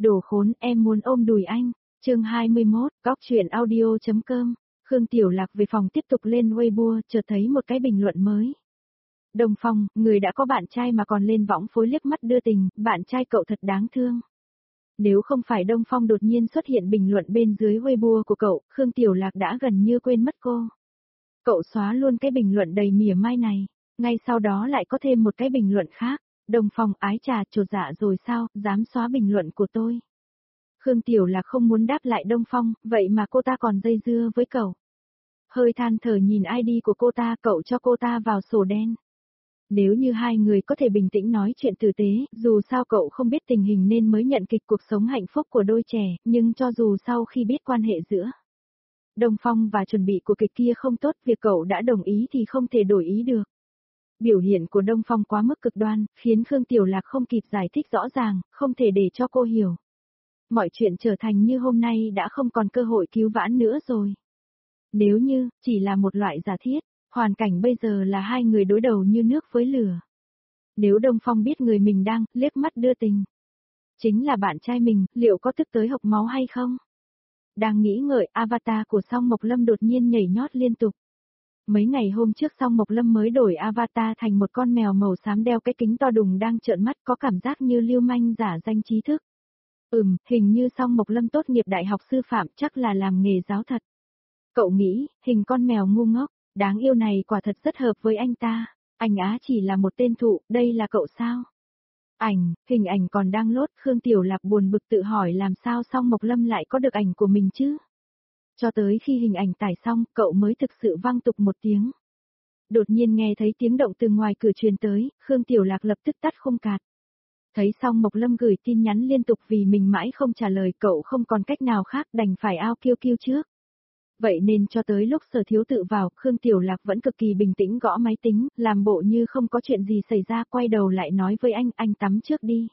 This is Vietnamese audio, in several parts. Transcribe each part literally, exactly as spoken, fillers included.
Đồ khốn, em muốn ôm đùi anh. Chương hai mươi mốt, góc truyện audio.com. Khương Tiểu Lạc về phòng tiếp tục lên Weibo, chợt thấy một cái bình luận mới. Đông Phong, người đã có bạn trai mà còn lên võng phối liếc mắt đưa tình, bạn trai cậu thật đáng thương. Nếu không phải Đông Phong đột nhiên xuất hiện bình luận bên dưới Weibo của cậu, Khương Tiểu Lạc đã gần như quên mất cô. Cậu xóa luôn cái bình luận đầy mỉa mai này, ngay sau đó lại có thêm một cái bình luận khác. Đông Phong, ái trà, chột dạ rồi sao, dám xóa bình luận của tôi. Khương Tiểu Lạc không muốn đáp lại Đông Phong, vậy mà cô ta còn dây dưa với cậu. Hơi than thở nhìn i đê của cô ta, cậu cho cô ta vào sổ đen. Nếu như hai người có thể bình tĩnh nói chuyện tử tế, dù sao cậu không biết tình hình nên mới nhận kịch cuộc sống hạnh phúc của đôi trẻ, nhưng cho dù sau khi biết quan hệ giữa Đông Phong và chuẩn bị của kịch kia không tốt, việc cậu đã đồng ý thì không thể đổi ý được. Biểu hiện của Đông Phong quá mức cực đoan, khiến Khương Tiểu Lạc không kịp giải thích rõ ràng, không thể để cho cô hiểu. Mọi chuyện trở thành như hôm nay đã không còn cơ hội cứu vãn nữa rồi. Nếu như, chỉ là một loại giả thiết, hoàn cảnh bây giờ là hai người đối đầu như nước với lửa. Nếu Đông Phong biết người mình đang liếc mắt đưa tình, chính là bạn trai mình, liệu có tức tới hộc máu hay không? Đang nghĩ ngợi, avatar của Song Mộc Lâm đột nhiên nhảy nhót liên tục. Mấy ngày hôm trước Song Mộc Lâm mới đổi avatar thành một con mèo màu xám đeo cái kính to đùng đang trợn mắt, có cảm giác như lưu manh giả danh trí thức. Ừm, hình như Song Mộc Lâm tốt nghiệp đại học sư phạm, chắc là làm nghề giáo thật. Cậu nghĩ, hình con mèo ngu ngốc, đáng yêu này quả thật rất hợp với anh ta. Anh á chỉ là một tên thụ, đây là cậu sao? Ảnh, hình ảnh còn đang lốt, Khương Tiểu Lạc buồn bực tự hỏi làm sao Song Mộc Lâm lại có được ảnh của mình chứ? Cho tới khi hình ảnh tải xong, cậu mới thực sự vang tục một tiếng. Đột nhiên nghe thấy tiếng động từ ngoài cửa truyền tới, Khương Tiểu Lạc lập tức tắt khung cạt. Thấy Song Mộc Lâm gửi tin nhắn liên tục vì mình mãi không trả lời, cậu không còn cách nào khác đành phải ao kiêu kiêu trước. Vậy nên cho tới lúc Sở Thiếu Tự vào, Khương Tiểu Lạc vẫn cực kỳ bình tĩnh gõ máy tính, làm bộ như không có chuyện gì xảy ra, quay đầu lại nói với anh, anh tắm trước đi.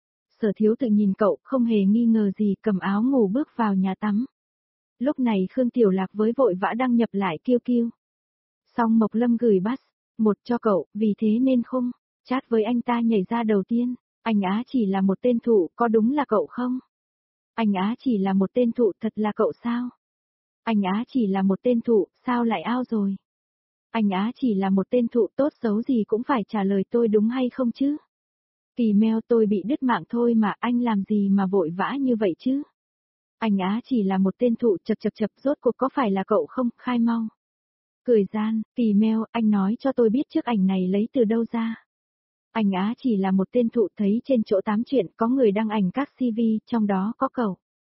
Sở Thiếu Tự nhìn cậu, không hề nghi ngờ gì, cầm áo ngủ bước vào nhà tắm. Lúc này Khương Tiểu Lạc với vội vã đăng nhập lại kiêu kiêu. Song Mộc Lâm gửi bắt, một cho cậu, vì thế nên không, chat với anh ta nhảy ra đầu tiên, anh á chỉ là một tên thụ, có đúng là cậu không? Anh á chỉ là một tên thụ, thật là cậu sao? Anh á chỉ là một tên thụ, sao lại ao rồi? Anh á chỉ là một tên thụ, tốt xấu gì cũng phải trả lời tôi đúng hay không chứ? Kỳ mail, tôi bị đứt mạng thôi mà, anh làm gì mà vội vã như vậy chứ? Anh á chỉ là một tên thụ, chập chập chập, rốt cuộc có phải là cậu không, khai mau. Cười gian, Kỳ mail, anh nói cho tôi biết trước ảnh này lấy từ đâu ra. Anh á chỉ là một tên thụ, thấy trên chỗ tám chuyện có người đăng ảnh các xê vê, trong đó có cậu.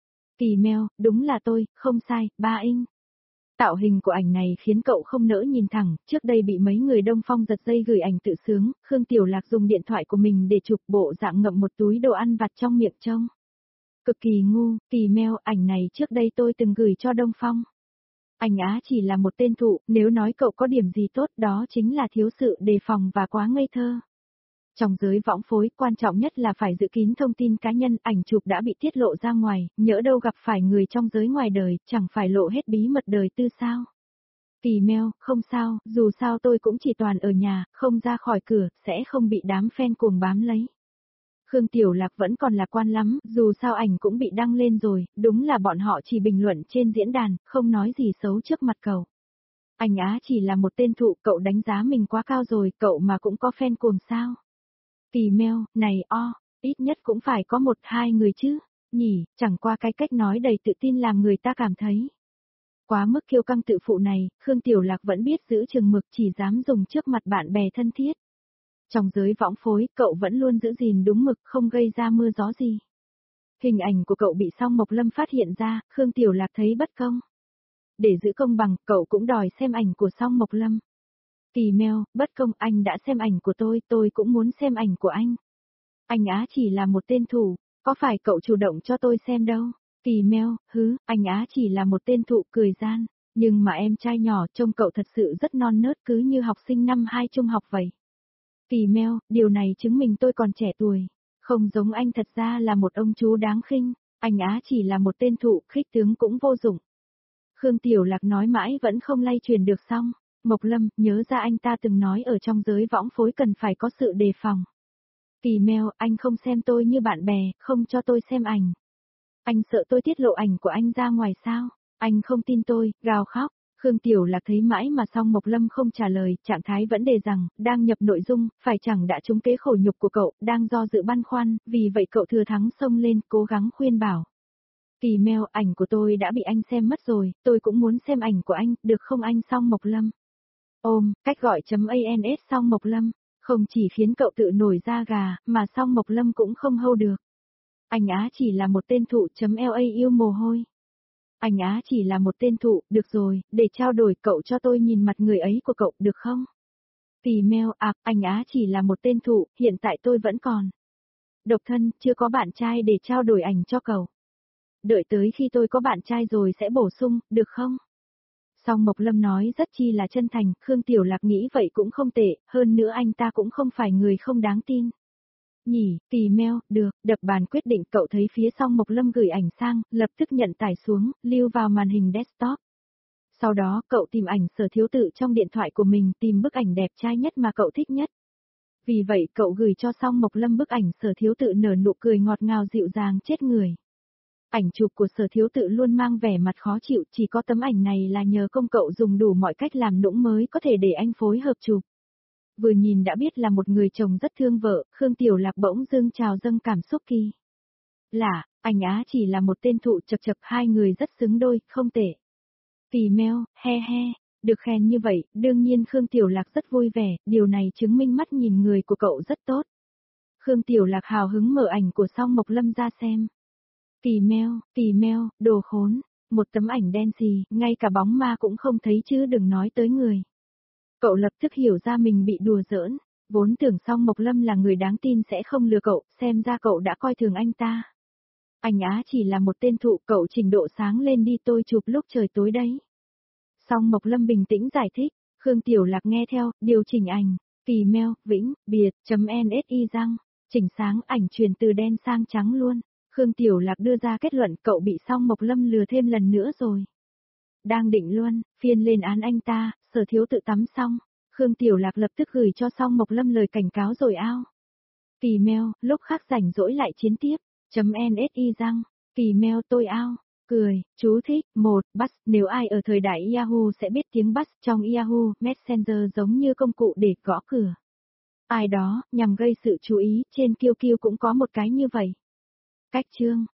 Kỳ mail, đúng là tôi, không sai, ba inch. Tạo hình của ảnh này khiến cậu không nỡ nhìn thẳng, trước đây bị mấy người Đông Phong giật dây gửi ảnh tự sướng, Khương Tiểu Lạc dùng điện thoại của mình để chụp bộ dạng ngậm một túi đồ ăn vặt trong miệng trông. Cực kỳ ngu, Kỳ mail, ảnh này trước đây tôi từng gửi cho Đông Phong. Anh á chỉ là một tên thụ, nếu nói cậu có điểm gì tốt đó chính là thiếu sự đề phòng và quá ngây thơ. Trong giới võng phối, quan trọng nhất là phải giữ kín thông tin cá nhân, ảnh chụp đã bị tiết lộ ra ngoài, nhỡ đâu gặp phải người trong giới ngoài đời, chẳng phải lộ hết bí mật đời tư sao. Kỳ mail, không sao, dù sao tôi cũng chỉ toàn ở nhà, không ra khỏi cửa, sẽ không bị đám fan cuồng bám lấy. Khương Tiểu Lạc vẫn còn lạc quan lắm, dù sao ảnh cũng bị đăng lên rồi, đúng là bọn họ chỉ bình luận trên diễn đàn, không nói gì xấu trước mặt cậu. Anh á chỉ là một tên thụ, cậu đánh giá mình quá cao rồi, cậu mà cũng có fan cuồng sao? Kỳ mail, này o, ít nhất cũng phải có một hai người chứ, nhỉ, chẳng qua cái cách nói đầy tự tin làm người ta cảm thấy. Quá mức kiêu căng tự phụ này, Khương Tiểu Lạc vẫn biết giữ chừng mực, chỉ dám dùng trước mặt bạn bè thân thiết. Trong giới võng phối, cậu vẫn luôn giữ gìn đúng mực, không gây ra mưa gió gì. Hình ảnh của cậu bị Song Mộc Lâm phát hiện ra, Khương Tiểu Lạc thấy bất công. Để giữ công bằng, cậu cũng đòi xem ảnh của Song Mộc Lâm. Kỳ mail, bất công, anh đã xem ảnh của tôi, tôi cũng muốn xem ảnh của anh. Anh á chỉ là một tên thủ, có phải cậu chủ động cho tôi xem đâu? Kỳ mail, hứ, anh á chỉ là một tên thụ, cười gian. Nhưng mà em trai nhỏ trông cậu thật sự rất non nớt, cứ như học sinh năm hai trung học vậy. Kỳ mail, điều này chứng minh tôi còn trẻ tuổi. Không giống anh, thật ra là một ông chú đáng khinh. Anh á chỉ là một tên thụ, khích tướng cũng vô dụng. Khương Tiểu Lạc nói mãi vẫn không lay truyền được xong. Mộc Lâm, nhớ ra anh ta từng nói ở trong giới võng phối cần phải có sự đề phòng. Kỳ mail, anh không xem tôi như bạn bè, không cho tôi xem ảnh. Anh sợ tôi tiết lộ ảnh của anh ra ngoài sao? Anh không tin tôi, gào khóc. Khương Tiểu Lạc thấy mãi mà Song Mộc Lâm không trả lời, trạng thái vẫn đề rằng, đang nhập nội dung, phải chẳng đã trúng kế khổ nhục của cậu, đang do dự băn khoăn, vì vậy cậu thừa thắng xông lên, cố gắng khuyên bảo. Kỳ mail, ảnh của tôi đã bị anh xem mất rồi, tôi cũng muốn xem ảnh của anh, được không anh Song Mộc Lâm? Ôm, cách gọi chấm ans Song Mộc Lâm, không chỉ khiến cậu tự nổi da gà, mà Song Mộc Lâm cũng không hâu được. Anh Á chỉ là một tên thụ chấm la yêu mồ hôi. Anh Á chỉ là một tên thụ, được rồi, để trao đổi cậu cho tôi nhìn mặt người ấy của cậu, được không? Tì mail, à, anh Á chỉ là một tên thụ, hiện tại tôi vẫn còn. Độc thân, chưa có bạn trai để trao đổi ảnh cho cậu. Đợi tới khi tôi có bạn trai rồi sẽ bổ sung, được không? Song Mộc Lâm nói rất chi là chân thành, Khương Tiểu Lạc nghĩ vậy cũng không tệ, hơn nữa anh ta cũng không phải người không đáng tin. Nhỉ, tì mail, được, đập bàn quyết định cậu thấy phía Song Mộc Lâm gửi ảnh sang, lập tức nhận tải xuống, lưu vào màn hình desktop. Sau đó, cậu tìm ảnh Sở Thiếu Tự trong điện thoại của mình, tìm bức ảnh đẹp trai nhất mà cậu thích nhất. Vì vậy cậu gửi cho Song Mộc Lâm bức ảnh Sở Thiếu Tự nở nụ cười ngọt ngào dịu dàng chết người. Ảnh chụp của Sở Thiếu Tự luôn mang vẻ mặt khó chịu, chỉ có tấm ảnh này là nhờ công cậu dùng đủ mọi cách làm nũng mới có thể để anh phối hợp chụp. Vừa nhìn đã biết là một người chồng rất thương vợ, Khương Tiểu Lạc bỗng dưng trào dâng cảm xúc kỳ lạ, anh Á chỉ là một tên thụ chập chập hai người rất xứng đôi, không tệ. Tì mail, he he, được khen như vậy, đương nhiên Khương Tiểu Lạc rất vui vẻ, điều này chứng minh mắt nhìn người của cậu rất tốt. Khương Tiểu Lạc hào hứng mở ảnh của Song Mộc Lâm ra xem. Tì mail, tì mail, đồ khốn, một tấm ảnh đen xì, ngay cả bóng ma cũng không thấy chứ đừng nói tới người. Cậu lập tức hiểu ra mình bị đùa giỡn, vốn tưởng Song Mộc Lâm là người đáng tin sẽ không lừa cậu, xem ra cậu đã coi thường anh ta. Anh Á chỉ là một tên thụ, cậu trình độ sáng lên đi, tôi chụp lúc trời tối đấy. Song Mộc Lâm bình tĩnh giải thích, Khương Tiểu Lạc nghe theo, điều chỉnh ảnh, tì mail, vĩnh, biệt, chấm nsi răng, chỉnh sáng ảnh truyền từ đen sang trắng luôn. Khương Tiểu Lạc đưa ra kết luận cậu bị Song Mộc Lâm lừa thêm lần nữa rồi. Đang định luôn, phiên lên án anh ta, Sở Thiếu Tự tắm xong, Khương Tiểu Lạc lập tức gửi cho Song Mộc Lâm lời cảnh cáo rồi ao. Tì mail, lúc khác rảnh rỗi lại chiến tiếp, chấm nsi răng, tì mail tôi ao, cười, chú thích, một, bus, nếu ai ở thời đại Yahoo sẽ biết tiếng bus trong Yahoo Messenger giống như công cụ để gõ cửa. Ai đó, nhằm gây sự chú ý, trên Q Q cũng có một cái như vậy. Cách chương